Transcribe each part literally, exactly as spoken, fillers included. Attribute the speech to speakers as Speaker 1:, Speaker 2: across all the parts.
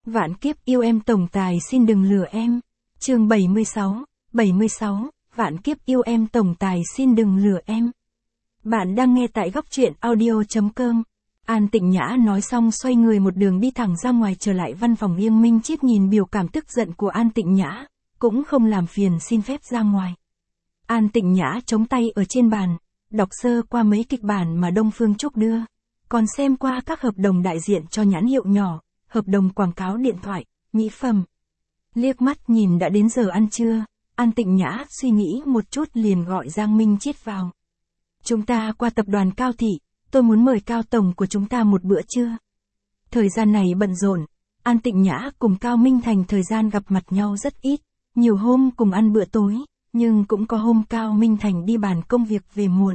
Speaker 1: Vạn kiếp yêu em tổng tài xin đừng lừa em. Chương bảy mươi sáu, bảy mươi sáu, vạn kiếp yêu em tổng tài xin đừng lừa em. Bạn đang nghe tại góc truyện audio.com. An Tịnh Nhã nói xong xoay người một đường đi thẳng ra ngoài trở lại văn phòng Yên Minh Chiết nhìn biểu cảm tức giận của An Tịnh Nhã, cũng không làm phiền xin phép ra ngoài. An Tịnh Nhã chống tay ở trên bàn, đọc sơ qua mấy kịch bản mà Đông Phương Trúc đưa, còn xem qua các hợp đồng đại diện cho nhãn hiệu nhỏ, hợp đồng quảng cáo điện thoại, mỹ phẩm. Liếc mắt nhìn đã đến giờ ăn trưa, An Tịnh Nhã suy nghĩ một chút liền gọi Giang Minh Chiết vào. Chúng ta qua tập đoàn Cao Thị, tôi muốn mời Cao Tổng của chúng ta một bữa trưa. Thời gian này bận rộn, An Tịnh Nhã cùng Cao Minh Thành thời gian gặp mặt nhau rất ít, nhiều hôm cùng ăn bữa tối, nhưng cũng có hôm Cao Minh Thành đi bàn công việc về muộn.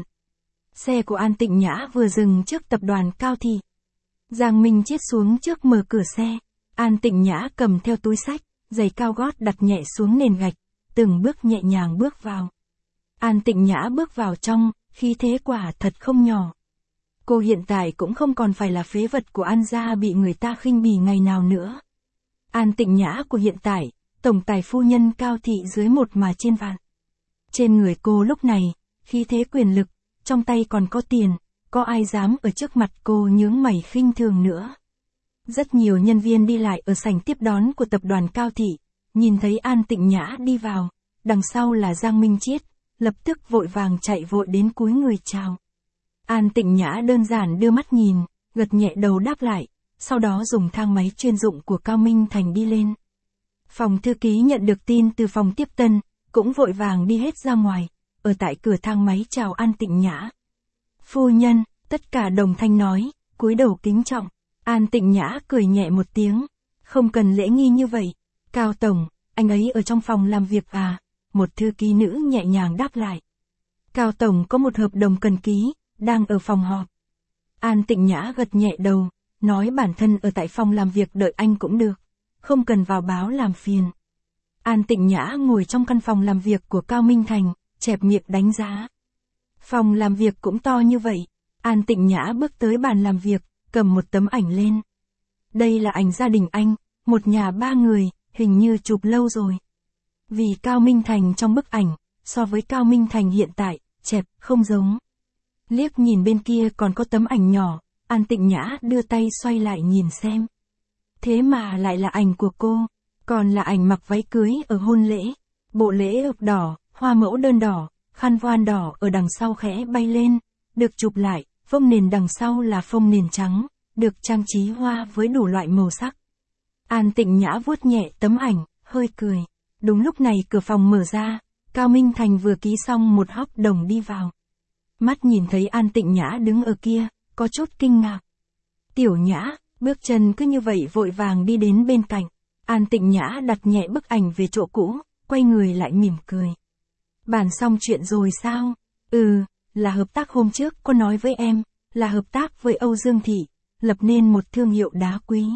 Speaker 1: Xe của An Tịnh Nhã vừa dừng trước tập đoàn Cao Thị. Giang Minh Chiết xuống trước mở cửa xe, An Tịnh Nhã cầm theo túi xách, giày cao gót đặt nhẹ xuống nền gạch, từng bước nhẹ nhàng bước vào. An Tịnh Nhã bước vào trong, khí thế quả thật không nhỏ. Cô hiện tại cũng không còn phải là phế vật của An gia bị người ta khinh bỉ ngày nào nữa. An Tịnh Nhã của hiện tại, tổng tài phu nhân Cao Thị dưới một mà trên vạn. Trên người cô lúc này, khí thế quyền lực, trong tay còn có tiền, có ai dám ở trước mặt cô nhướng mày khinh thường nữa. Rất nhiều nhân viên đi lại ở sảnh tiếp đón của tập đoàn Cao Thị, nhìn thấy An Tịnh Nhã đi vào, đằng sau là Giang Minh Chiết, lập tức vội vàng chạy vội đến cúi người chào. An Tịnh Nhã đơn giản đưa mắt nhìn, gật nhẹ đầu đáp lại, sau đó dùng thang máy chuyên dụng của Cao Minh Thành đi lên. Phòng thư ký nhận được tin từ phòng tiếp tân, cũng vội vàng đi hết ra ngoài, ở tại cửa thang máy chào An Tịnh Nhã. Phu nhân, tất cả đồng thanh nói, cúi đầu kính trọng. An Tịnh Nhã cười nhẹ một tiếng, không cần lễ nghi như vậy. Cao Tổng, anh ấy ở trong phòng làm việc à? Một thư ký nữ nhẹ nhàng đáp lại. Cao Tổng có một hợp đồng cần ký, đang ở phòng họp. An Tịnh Nhã gật nhẹ đầu, nói bản thân ở tại phòng làm việc đợi anh cũng được, không cần vào báo làm phiền. An Tịnh Nhã ngồi trong căn phòng làm việc của Cao Minh Thành, chẹp miệng đánh giá. Phòng làm việc cũng to như vậy. An Tịnh Nhã bước tới bàn làm việc, cầm một tấm ảnh lên. Đây là ảnh gia đình anh, một nhà ba người, hình như chụp lâu rồi. Vì Cao Minh Thành trong bức ảnh, so với Cao Minh Thành hiện tại, chẹp, không giống. Liếc nhìn bên kia còn có tấm ảnh nhỏ, An Tịnh Nhã đưa tay xoay lại nhìn xem. Thế mà lại là ảnh của cô, còn là ảnh mặc váy cưới ở hôn lễ, bộ lễ ực đỏ, hoa mẫu đơn đỏ, khăn voan đỏ ở đằng sau khẽ bay lên, được chụp lại, phông nền đằng sau là phông nền trắng, được trang trí hoa với đủ loại màu sắc. An Tịnh Nhã vuốt nhẹ tấm ảnh, hơi cười. Đúng lúc này cửa phòng mở ra, Cao Minh Thành vừa ký xong một hợp đồng đi vào. Mắt nhìn thấy An Tịnh Nhã đứng ở kia, có chút kinh ngạc. Tiểu Nhã, bước chân cứ như vậy vội vàng đi đến bên cạnh. An Tịnh Nhã đặt nhẹ bức ảnh về chỗ cũ, quay người lại mỉm cười. Bàn xong chuyện rồi sao? Ừ, là hợp tác hôm trước có nói với em, là hợp tác với Âu Dương Thị, lập nên một thương hiệu đá quý.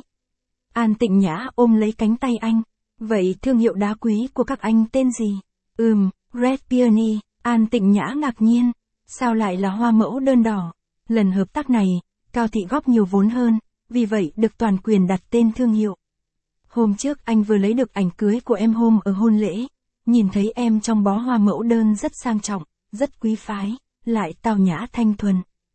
Speaker 1: An Tịnh Nhã ôm lấy cánh tay anh. Vậy thương hiệu đá quý của các anh tên gì? Ừm, Red Peony. An Tịnh Nhã ngạc nhiên. Sao lại là hoa mẫu đơn đỏ? Lần hợp tác này, Cao Thị góp nhiều vốn hơn, vì vậy được toàn quyền đặt tên thương hiệu. Hôm trước anh vừa lấy được ảnh cưới của em hôm ở hôn lễ, nhìn thấy em trong bó hoa mẫu đơn rất sang trọng, rất quý phái, lại tao nhã thanh thuần.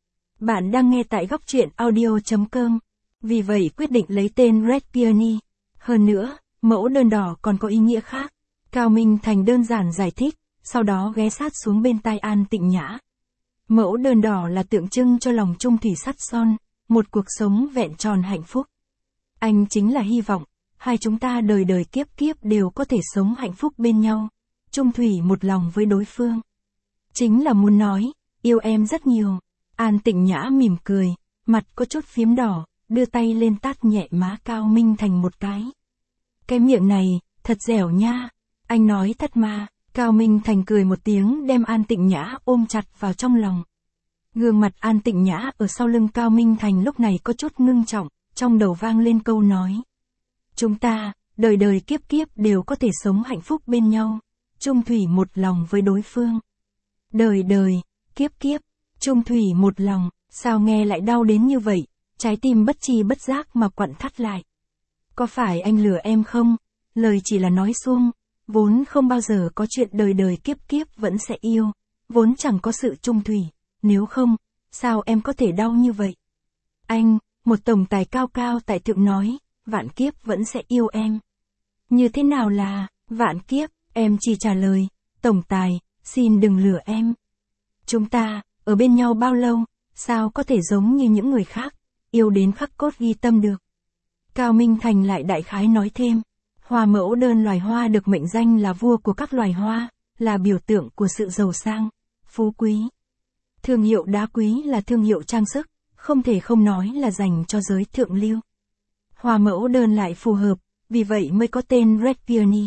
Speaker 1: Bạn đang nghe tại góc truyện audio.com, vì vậy quyết định lấy tên Red Peony. Hơn nữa, mẫu đơn đỏ còn có ý nghĩa khác. Cao Minh Thành đơn giản giải thích, sau đó ghé sát xuống bên tai An Tịnh Nhã. Mẫu đơn đỏ là tượng trưng cho lòng trung thủy sắt son, một cuộc sống vẹn tròn hạnh phúc. Anh chính là hy vọng, hai chúng ta đời đời kiếp kiếp đều có thể sống hạnh phúc bên nhau, trung thủy một lòng với đối phương. Chính là muốn nói, yêu em rất nhiều. An Tịnh Nhã mỉm cười, mặt có chút phím đỏ, đưa tay lên tát nhẹ má Cao Minh Thành một cái. Cái miệng này, thật dẻo nha. Anh nói thật mà. Cao Minh Thành cười một tiếng đem An Tịnh Nhã ôm chặt vào trong lòng. Gương mặt An Tịnh Nhã ở sau lưng Cao Minh Thành lúc này có chút ngưng trọng, trong đầu vang lên câu nói. Chúng ta, đời đời kiếp kiếp đều có thể sống hạnh phúc bên nhau, trung thủy một lòng với đối phương. Đời đời, kiếp kiếp, trung thủy một lòng, sao nghe lại đau đến như vậy, trái tim bất tri bất giác mà quặn thắt lại. Có phải anh lừa em không? Lời chỉ là nói suông, vốn không bao giờ có chuyện đời đời kiếp kiếp vẫn sẽ yêu, vốn chẳng có sự chung thủy, nếu không, sao em có thể đau như vậy? Anh, một tổng tài cao cao tại thượng nói, vạn kiếp vẫn sẽ yêu em. Như thế nào là, vạn kiếp, em chỉ trả lời, tổng tài, xin đừng lừa em. Chúng ta, ở bên nhau bao lâu, sao có thể giống như những người khác, yêu đến khắc cốt ghi tâm được. Cao Minh Thành lại đại khái nói thêm, hoa mẫu đơn loài hoa được mệnh danh là vua của các loài hoa, là biểu tượng của sự giàu sang, phú quý. Thương hiệu đá quý là thương hiệu trang sức, không thể không nói là dành cho giới thượng lưu. Hoa mẫu đơn lại phù hợp, vì vậy mới có tên Red Peony.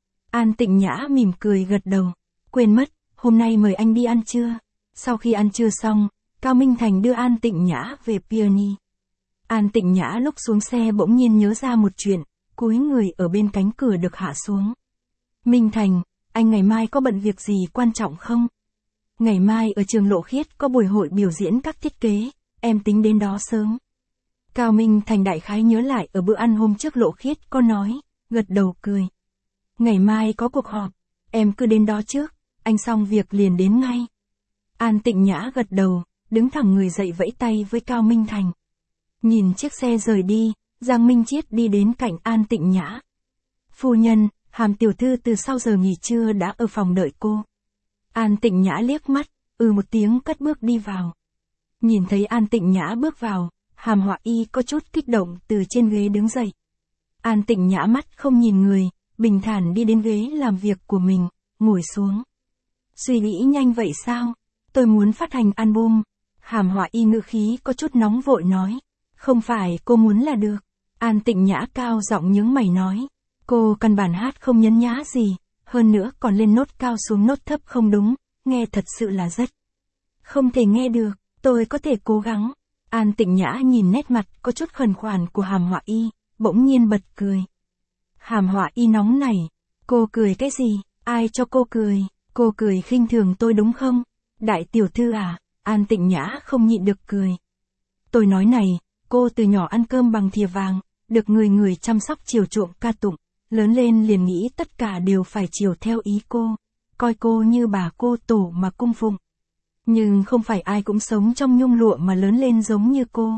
Speaker 1: An Tịnh Nhã mỉm cười gật đầu, quên mất, hôm nay mời anh đi ăn trưa. Sau khi ăn trưa xong, Cao Minh Thành đưa An Tịnh Nhã về Peony. An Tịnh Nhã lúc xuống xe bỗng nhiên nhớ ra một chuyện, cúi người ở bên cánh cửa được hạ xuống. Minh Thành, anh ngày mai có bận việc gì quan trọng không? Ngày mai ở trường Lộ Khiết có buổi hội biểu diễn các thiết kế, em tính đến đó sớm. Cao Minh Thành đại khái nhớ lại ở bữa ăn hôm trước Lộ Khiết có nói, gật đầu cười. Ngày mai có cuộc họp, em cứ đến đó trước, anh xong việc liền đến ngay. An Tịnh Nhã gật đầu, đứng thẳng người dậy vẫy tay với Cao Minh Thành. Nhìn chiếc xe rời đi, Giang Minh Chiết đi đến cạnh An Tịnh Nhã. Phu nhân, Hàm tiểu thư từ sau giờ nghỉ trưa đã ở phòng đợi cô. An Tịnh Nhã liếc mắt, ừ một tiếng cất bước đi vào. Nhìn thấy An Tịnh Nhã bước vào, Hàm Họa Y có chút kích động từ trên ghế đứng dậy. An Tịnh Nhã mắt không nhìn người, bình thản đi đến ghế làm việc của mình, ngồi xuống. Suy nghĩ nhanh vậy sao? Tôi muốn phát hành album. Hàm Họa Y ngữ khí có chút nóng vội nói. Không phải cô muốn là được. An Tịnh Nhã cao giọng nhướng mày nói. Cô căn bản hát không nhấn nhá gì, hơn nữa còn lên nốt cao xuống nốt thấp không đúng, nghe thật sự là rất. Không thể nghe được, tôi có thể cố gắng. An Tịnh Nhã nhìn nét mặt có chút khẩn khoản của Hàm Họa Y, bỗng nhiên bật cười. Hàm Họa Y nóng nảy. Cô cười cái gì? Ai cho cô cười? Cô cười khinh thường tôi đúng không? Đại tiểu thư à? An Tịnh Nhã không nhịn được cười. Tôi nói này, cô từ nhỏ ăn cơm bằng thìa vàng, được người người chăm sóc chiều chuộng ca tụng, lớn lên liền nghĩ tất cả đều phải chiều theo ý cô, coi cô như bà cô tổ mà cung phụng. Nhưng không phải ai cũng sống trong nhung lụa mà lớn lên giống như cô.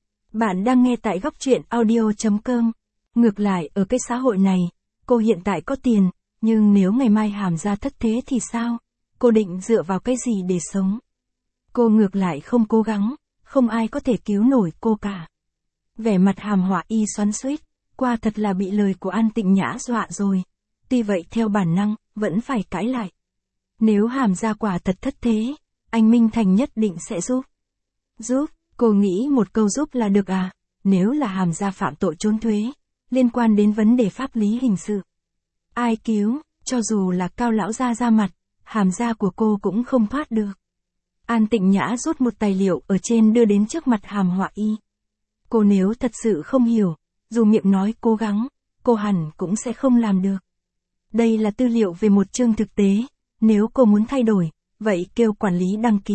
Speaker 1: Bạn đang nghe tại góc truyện audio chấm com. Ngược lại ở cái xã hội này, cô hiện tại có tiền, nhưng nếu ngày mai Hàm gia thất thế thì sao? Cô định dựa vào cái gì để sống? Cô ngược lại không cố gắng, không ai có thể cứu nổi cô cả. Vẻ mặt Hàm Họa Y xoắn xuýt, qua thật là bị lời của An Tịnh Nhã dọa rồi. Tuy vậy theo bản năng, vẫn phải cãi lại. Nếu Hàm gia quả thật thất thế, anh Minh Thành nhất định sẽ giúp. Giúp, cô nghĩ một câu giúp là được à? Nếu là Hàm gia phạm tội trốn thuế, liên quan đến vấn đề pháp lý hình sự. Ai cứu, cho dù là Cao lão gia ra mặt, Hàm gia của cô cũng không thoát được. An Tịnh Nhã rút một tài liệu ở trên đưa đến trước mặt Hàm Họa Y. Cô nếu thật sự không hiểu, dù miệng nói cố gắng, cô hẳn cũng sẽ không làm được. Đây là tư liệu về một chương thực tế, nếu cô muốn thay đổi, vậy kêu quản lý đăng ký.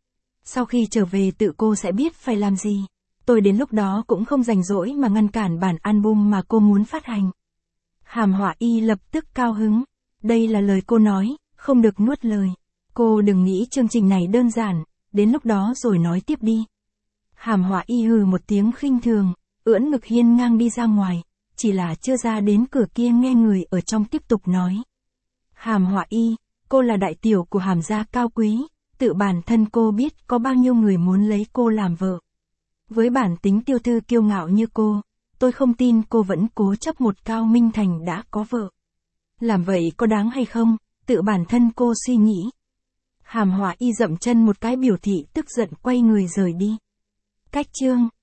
Speaker 1: Sau khi trở về tự cô sẽ biết phải làm gì. Tôi đến lúc đó cũng không rảnh rỗi mà ngăn cản bản album mà cô muốn phát hành. Hàm Họa Y lập tức cao hứng. Đây là lời cô nói, không được nuốt lời. Cô đừng nghĩ chương trình này đơn giản, đến lúc đó rồi nói tiếp đi. Hàm Họa Y hừ một tiếng khinh thường, ưỡn ngực hiên ngang đi ra ngoài, chỉ là chưa ra đến cửa kia nghe người ở trong tiếp tục nói. Hàm Họa Y, cô là đại tiểu của Hàm gia cao quý, tự bản thân cô biết có bao nhiêu người muốn lấy cô làm vợ. Với bản tính tiêu thư kiêu ngạo như cô, tôi không tin cô vẫn cố chấp một Cao Minh Thành đã có vợ. Làm vậy có đáng hay không, tự bản thân cô suy nghĩ. Hàm Họa Y dậm chân một cái biểu thị tức giận quay người rời đi. Cách chương